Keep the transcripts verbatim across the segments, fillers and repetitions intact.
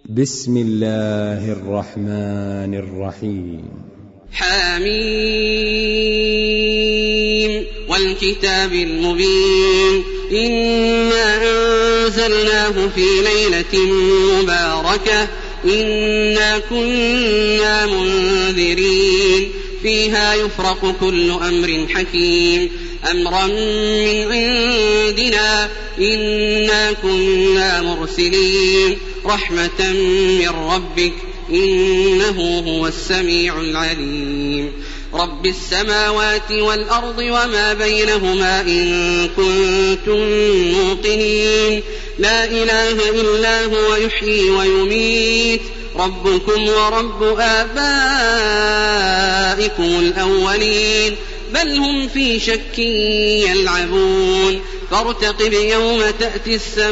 بسم الله الرحمن الرحيم. حميم والكتاب المبين إنا أنزلناه في ليلة مباركة إنا كنا منذرين فيها يفرق كل أمر حكيم أمرا من عندنا إنا كنا مرسلين رحمة من ربك إنه هو السميع العليم رب السماوات والأرض وما بينهما إن كنتم موقنين لا إله إلا هو يحيي ويميت ربكم ورب آبائكم الأولين بل هم في شك يلعبون فارتقب يوم تأتي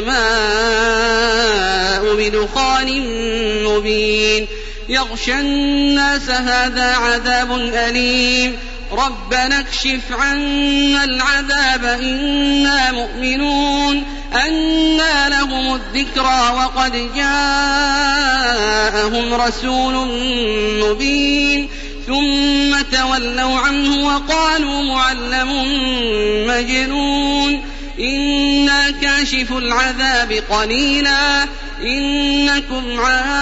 السماء بدخان مبين يغشى الناس هذا عذاب أليم ربنا اكشف عنا العذاب إنا مؤمنون أنى لهم الذكرى وقد جاءهم رسول مبين ثم تولوا عنه وقالوا معلم مجنون إنا كاشف العذاب قليلا إنكم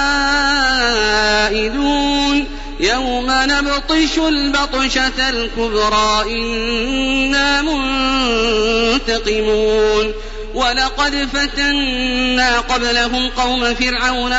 عائدون يوم نبطش البطشة الكبرى إنا منتقمون ولقد فتنا قبلهم قوم فرعون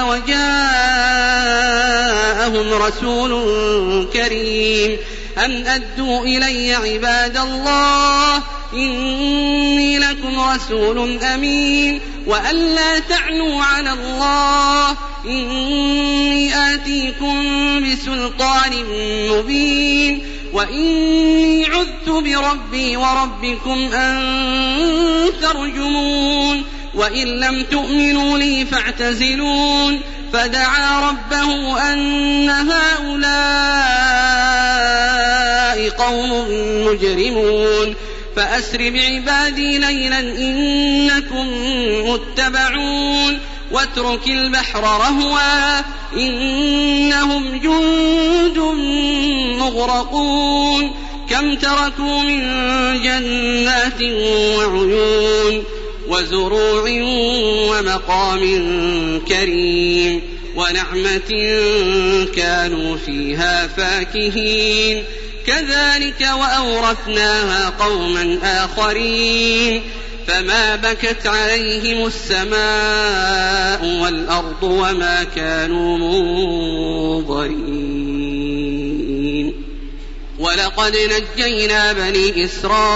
وجاءهم رسول كريم أن أدوا إلي عباد الله إني لكم رسول أمين وأن لا تعنوا على الله إني آتيكم بسلطان مبين وإني عذت بربي وربكم أن ترجمون وإن لم تؤمنوا لي فاعتزلون فدعا ربه أن هؤلاء قوم مجرمون فأسر بعبادي ليلا إنكم متبعون واترك البحر رهوا إنهم جند مغرقون كم تركوا من جنات وعيون وزروع ومقام كريم ونعمة كانوا فيها فاكهين كذلك وأورثناها قوما آخرين فما بكت عليهم السماء والأرض وما كانوا منظرين ولقد نجينا بني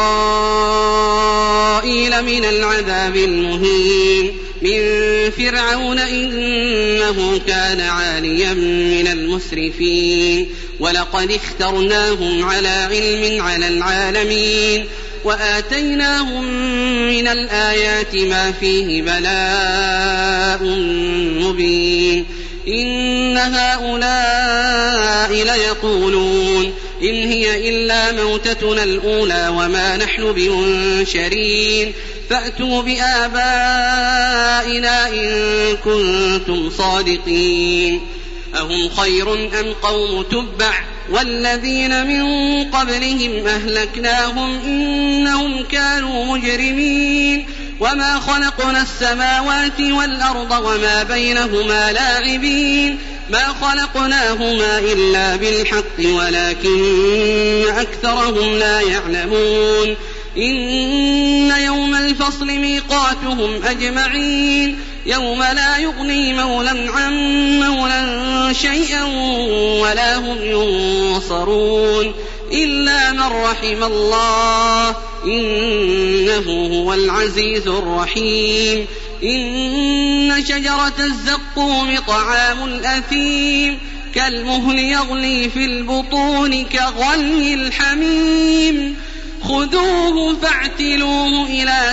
إسرائيل من العذاب المهين من فرعون إنه كان عاليا من المسرفين ولقد اخترناهم على علم على العالمين وآتيناهم من الآيات ما فيه بلاء مبين إن هؤلاء ليقولون إن هي إلا موتتنا الأولى وما نحن بمنشرين فأتوا بآبائنا إن كنتم صادقين أهم خير أم قوم تبع والذين من قبلهم أهلكناهم إنهم كانوا مجرمين وما خلقنا السماوات والأرض وما بينهما لاعبين ما خلقناهما إلا بالحق ولكن أكثرهم لا يعلمون إن يوم الفصل ميقاتهم أجمعين يوم لا يغني مولى عن مولى شيئا ولا هم ينصرون إلا من رحم الله إنه هو العزيز الرحيم إن شجرة الزقوم طعام الأثيم كالمهل يغلي في البطون كغلي الحميم خذوه فاعتلوه إلى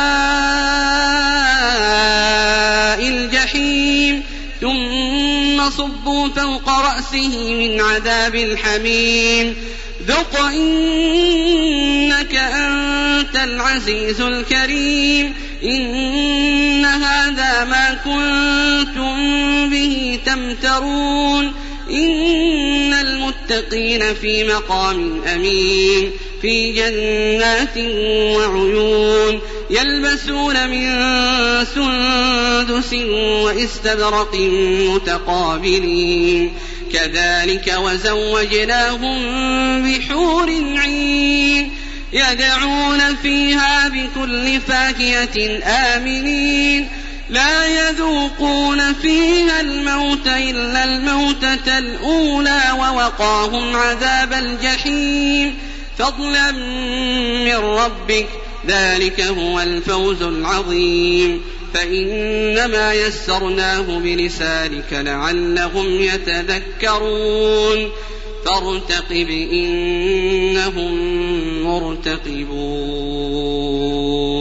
سواء الجحيم ثم صبوا فوق رأسه من عذاب الحميم ذق إنك أنت العزيز الكريم إن هذا ما كنتم به تمترون إن المتقين في مقام أمين في جنات وعيون يلبسون من سندس واستبرق متقابلين كذلك وزوجناهم بحور عين يدعون فيها بكل فاكهة آمنين لا يذوقون فيها الموت إلا الموتة الأولى ووقاهم عذاب الجحيم فضلا من ربك ذلك هو الفوز العظيم فإنما يسرناه بلسانك لعلهم يتذكرون فارتقب إنهم مرتقبون